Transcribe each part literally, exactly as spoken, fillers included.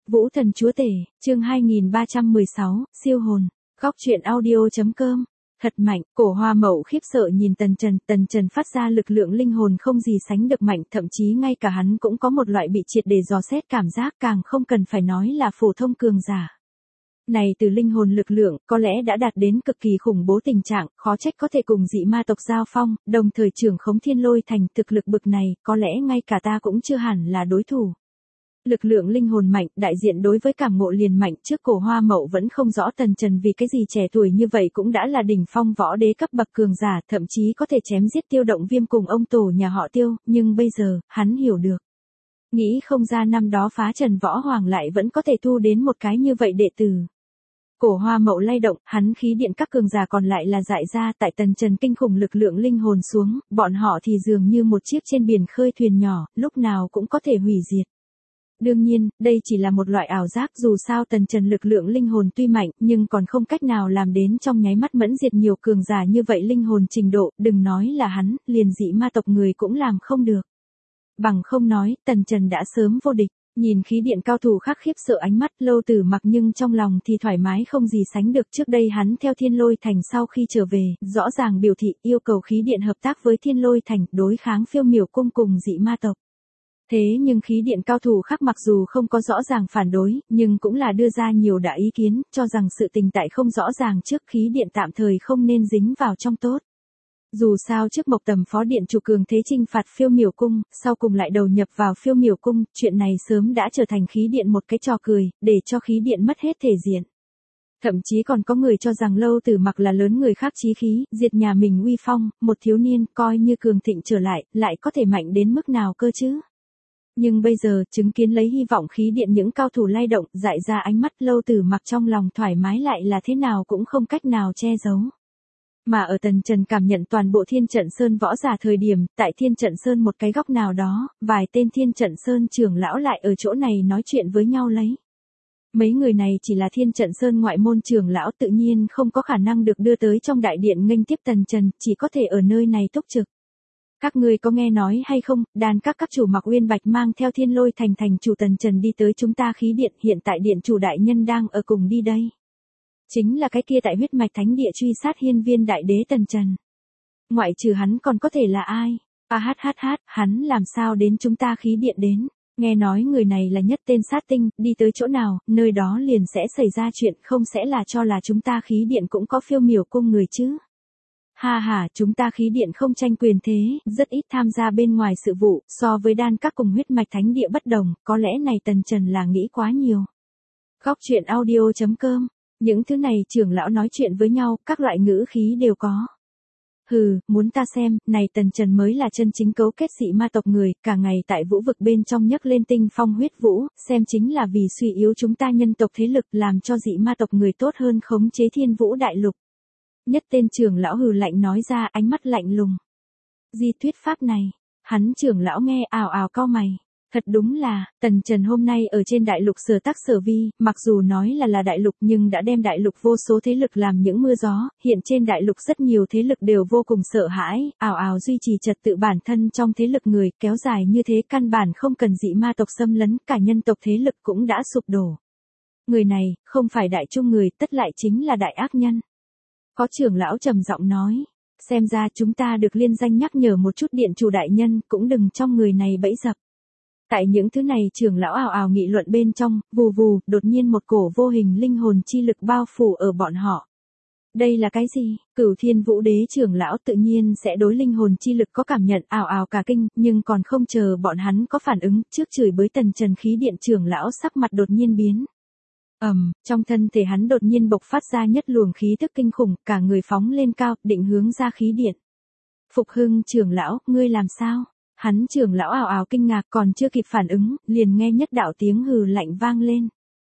Vũ Thần Chúa Tể, chương hai nghìn ba trăm mười sáu, siêu hồn, góc truyện audio.com. Thật mạnh, Cổ Hoa Mậu khiếp sợ nhìn Tần Trần, Tần Trần phát ra lực lượng linh hồn không gì sánh được mạnh, thậm chí ngay cả hắn cũng có một loại bị triệt để dò xét cảm giác, càng không cần phải nói là phổ thông cường giả. Này từ linh hồn lực lượng, có lẽ đã đạt đến cực kỳ khủng bố tình trạng, khó trách có thể cùng dị ma tộc giao phong, đồng thời trưởng khống Thiên Lôi Thành, thực lực bực này, có lẽ ngay cả ta cũng chưa hẳn là đối thủ. Lực lượng linh hồn mạnh, đại diện đối với cảm ngộ liền mạnh, trước Cổ Hoa Mậu vẫn không rõ Tần Trần vì cái gì trẻ tuổi như vậy cũng đã là đỉnh phong võ đế cấp bậc cường giả, thậm chí có thể chém giết Tiêu Động Viêm cùng ông tổ nhà họ Tiêu, nhưng bây giờ, hắn hiểu được. Nghĩ không ra năm đó phá Trần Võ Hoàng lại vẫn có thể thu đến một cái như vậy đệ tử. Cổ Hoa Mậu lay động, hắn khí điện các cường giả còn lại là dại ra, tại Tần Trần kinh khủng lực lượng linh hồn xuống, bọn họ thì dường như một chiếc trên biển khơi thuyền nhỏ, lúc nào cũng có thể hủy diệt. Đương nhiên, đây chỉ là một loại ảo giác, dù sao Tần Trần lực lượng linh hồn tuy mạnh, nhưng còn không cách nào làm đến trong nháy mắt mẫn diệt nhiều cường giả như vậy linh hồn trình độ, đừng nói là hắn, liền dị ma tộc người cũng làm không được. Bằng không nói, Tần Trần đã sớm vô địch. Nhìn khí điện cao thủ khác khiếp sợ ánh mắt, Lâu Tử Mặc nhưng trong lòng thì thoải mái không gì sánh được. Trước đây hắn theo Thiên Lôi Thành sau khi trở về, rõ ràng biểu thị yêu cầu khí điện hợp tác với Thiên Lôi Thành, đối kháng Phiêu Miểu Cung cùng dị ma tộc. Thế nhưng khí điện cao thủ khác mặc dù không có rõ ràng phản đối, nhưng cũng là đưa ra nhiều đại ý kiến, cho rằng sự tình tại không rõ ràng trước, khí điện tạm thời không nên dính vào trong tốt. Dù sao trước Mộc Tầm phó điện chủ cường thế chinh phạt Phiêu Miểu Cung, sau cùng lại đầu nhập vào Phiêu Miểu Cung, chuyện này sớm đã trở thành khí điện một cái trò cười, để cho khí điện mất hết thể diện. Thậm chí còn có người cho rằng Lâu Tử Mặc là lớn người khác chí khí, diệt nhà mình uy phong, một thiếu niên coi như cường thịnh trở lại, lại có thể mạnh đến mức nào cơ chứ? Nhưng bây giờ, chứng kiến lấy hy vọng khí điện những cao thủ lay động, dại ra ánh mắt, Lâu Tử Mặc trong lòng thoải mái lại là thế nào cũng không cách nào che giấu. Mà ở Tần Trần cảm nhận toàn bộ Thiên Trận Sơn võ giả thời điểm, tại Thiên Trận Sơn một cái góc nào đó, vài tên Thiên Trận Sơn trưởng lão lại ở chỗ này nói chuyện với nhau lấy. Mấy người này chỉ là Thiên Trận Sơn ngoại môn trưởng lão, tự nhiên không có khả năng được đưa tới trong đại điện nghênh tiếp Tần Trần, chỉ có thể ở nơi này túc trực. Các ngươi có nghe nói hay không, đàn các các chủ Mặc Uyên Bạch mang theo Thiên Lôi Thành thành chủ Tần Trần đi tới chúng ta khí điện, hiện tại điện chủ đại nhân đang ở cùng đi đây. Chính là cái kia tại huyết mạch thánh địa truy sát hiên viên đại đế Tần Trần. Ngoại trừ hắn còn có thể là ai? A hát hát hát, hắn làm sao đến chúng ta khí điện đến? Nghe nói người này là nhất tên sát tinh, đi tới chỗ nào, nơi đó liền sẽ xảy ra chuyện, không sẽ là cho là chúng ta khí điện cũng có Phiêu Miểu Cung người chứ? Ha ha, chúng ta khí điện không tranh quyền thế, rất ít tham gia bên ngoài sự vụ, so với đan các cùng huyết mạch thánh địa bất đồng, có lẽ này Tần Trần là nghĩ quá nhiều. Góc truyện audio.com. Những thứ này trưởng lão nói chuyện với nhau, các loại ngữ khí đều có. Hừ, muốn ta xem, này Tần Trần mới là chân chính cấu kết dị ma tộc người, cả ngày tại vũ vực bên trong nhấc lên tinh phong huyết vũ, xem chính là vì suy yếu chúng ta nhân tộc thế lực, làm cho dị ma tộc người tốt hơn khống chế Thiên Vũ đại lục. Nhất tên trưởng lão hừ lạnh nói ra, ánh mắt lạnh lùng. Di thuyết pháp này, hắn trưởng lão nghe ào ào cau mày. Thật đúng là, Tần Trần hôm nay ở trên đại lục sở tác sở vi, mặc dù nói là là đại lục nhưng đã đem đại lục vô số thế lực làm những mưa gió, hiện trên đại lục rất nhiều thế lực đều vô cùng sợ hãi, ào ào duy trì trật tự bản thân trong thế lực người, kéo dài như thế căn bản không cần dị ma tộc xâm lấn, cả nhân tộc thế lực cũng đã sụp đổ. Người này, không phải đại trung người, tất lại chính là đại ác nhân. Có trưởng lão trầm giọng nói, xem ra chúng ta được liên danh nhắc nhở một chút điện chủ đại nhân, cũng đừng trong người này bẫy dập. Tại những thứ này trưởng lão ào ào nghị luận bên trong, vù vù, đột nhiên một cổ vô hình linh hồn chi lực bao phủ ở bọn họ. Đây là cái gì? Cửu Thiên Vũ Đế trưởng lão tự nhiên sẽ đối linh hồn chi lực có cảm nhận, ào ào cả kinh, nhưng còn không chờ bọn hắn có phản ứng, trước chửi bới Tần Trần khí điện trưởng lão sắc mặt đột nhiên biến. Ầm, um, trong thân thể hắn đột nhiên bộc phát ra nhất luồng khí tức kinh khủng, cả người phóng lên cao, định hướng ra khí điện. Phục Hưng trưởng lão, ngươi làm sao? Hắn trưởng lão ào ào kinh ngạc, còn chưa kịp phản ứng, liền nghe nhất đạo tiếng hừ lạnh vang lên.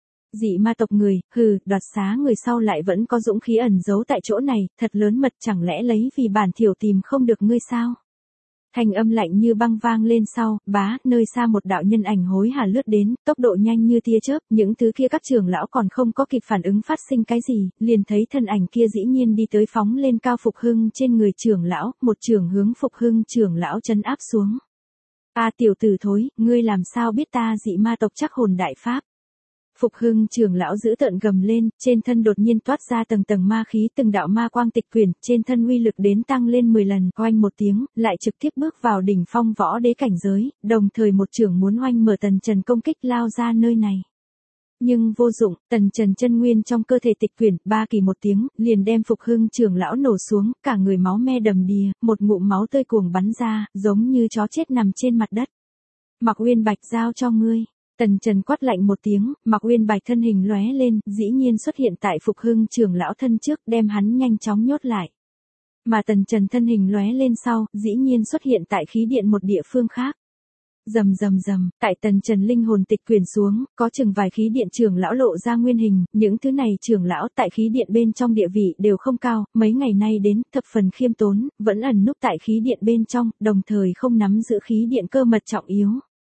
Dị ma tộc người, hừ, đoạt xá người sau lại vẫn có dũng khí ẩn giấu tại chỗ này, thật lớn mật, chẳng lẽ lấy vì bản thiểu tìm không được ngươi sao? Thanh âm lạnh như băng vang lên sau, bá, nơi xa một đạo nhân ảnh hối hả lướt đến, tốc độ nhanh như tia chớp, những thứ kia các trưởng lão còn không có kịp phản ứng phát sinh cái gì, liền thấy thân ảnh kia dĩ nhiên đi tới phóng lên cao Phục Hưng trên người trưởng lão, một trường hướng Phục Hưng trưởng lão trấn áp xuống. A tiểu tử thối, ngươi làm sao biết ta dị ma tộc chắc hồn đại pháp? Phục Hưng trưởng lão giữ tợn gầm lên, trên thân đột nhiên toát ra tầng tầng ma khí, từng đạo ma quang tịch quyển, trên thân uy lực đến tăng lên mười lần, oanh một tiếng, lại trực tiếp bước vào đỉnh phong võ đế cảnh giới, đồng thời một trưởng muốn oanh mở Tần Trần công kích lao ra nơi này. Nhưng vô dụng, Tần Trần chân nguyên trong cơ thể tịch quyển, ba kỳ một tiếng, liền đem Phục Hưng trưởng lão nổ xuống, cả người máu me đầm đìa, một ngụm máu tươi cuồng bắn ra, giống như chó chết nằm trên mặt đất. Mạc Uyên Bạch giao cho ngươi. Tần Trần quát lạnh một tiếng, Mạc Uyên Bạch thân hình lóe lên, dĩ nhiên xuất hiện tại Phục Hưng trưởng lão thân trước, đem hắn nhanh chóng nhốt lại. Mà Tần Trần thân hình lóe lên sau, dĩ nhiên xuất hiện tại khí điện một địa phương khác. Rầm rầm rầm, tại Tần Trần linh hồn tịch quyển xuống, có chừng vài khí điện trưởng lão lộ ra nguyên hình, những thứ này trưởng lão tại khí điện bên trong địa vị đều không cao, mấy ngày nay đến, thập phần khiêm tốn, vẫn ẩn núp tại khí điện bên trong, đồng thời không nắm giữ khí điện cơ mật trọng yếu.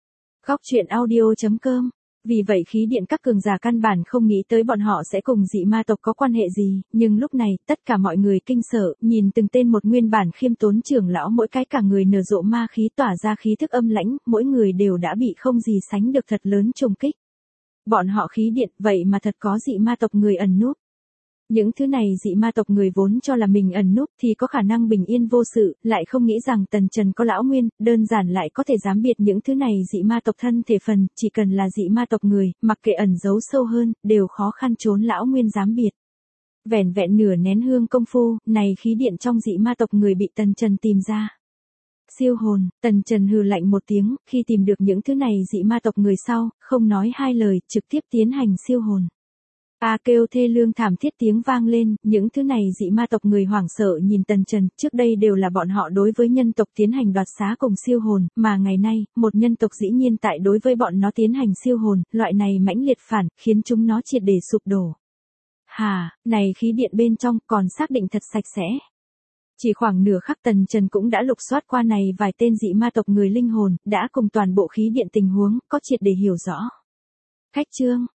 Góc truyện audio chấm com. Vì vậy khí điện các cường giả căn bản không nghĩ tới bọn họ sẽ cùng dị ma tộc có quan hệ gì, nhưng lúc này, tất cả mọi người kinh sợ, nhìn từng tên một nguyên bản khiêm tốn trưởng lão mỗi cái cả người nở rộ ma khí tỏa ra khí thức âm lãnh, mỗi người đều đã bị không gì sánh được thật lớn trùng kích. Bọn họ khí điện, vậy mà thật có dị ma tộc người ẩn núp. Những thứ này dị ma tộc người vốn cho là mình ẩn núp thì có khả năng bình yên vô sự, lại không nghĩ rằng Tần Trần có lão nguyên, đơn giản lại có thể giám biệt những thứ này dị ma tộc thân thể phần, chỉ cần là dị ma tộc người, mặc kệ ẩn giấu sâu hơn, đều khó khăn trốn lão nguyên giám biệt. Vẻn vẹn nửa nén hương công phu, này khí điện trong dị ma tộc người bị Tần Trần tìm ra. Siêu hồn, Tần Trần hừ lạnh một tiếng, khi tìm được những thứ này dị ma tộc người sau, không nói hai lời, trực tiếp tiến hành siêu hồn. A kêu thê lương thảm thiết tiếng vang lên, những thứ này dị ma tộc người hoảng sợ nhìn Tần Trần, trước đây đều là bọn họ đối với nhân tộc tiến hành đoạt xá cùng siêu hồn, mà ngày nay, một nhân tộc dĩ nhiên tại đối với bọn nó tiến hành siêu hồn, loại này mãnh liệt phản, khiến chúng nó triệt để sụp đổ. Hà, này khí điện bên trong còn xác định thật sạch sẽ. Chỉ khoảng nửa khắc Tần Trần cũng đã lục soát qua này vài tên dị ma tộc người linh hồn, đã cùng toàn bộ khí điện tình huống, có triệt để hiểu rõ. Khách chương.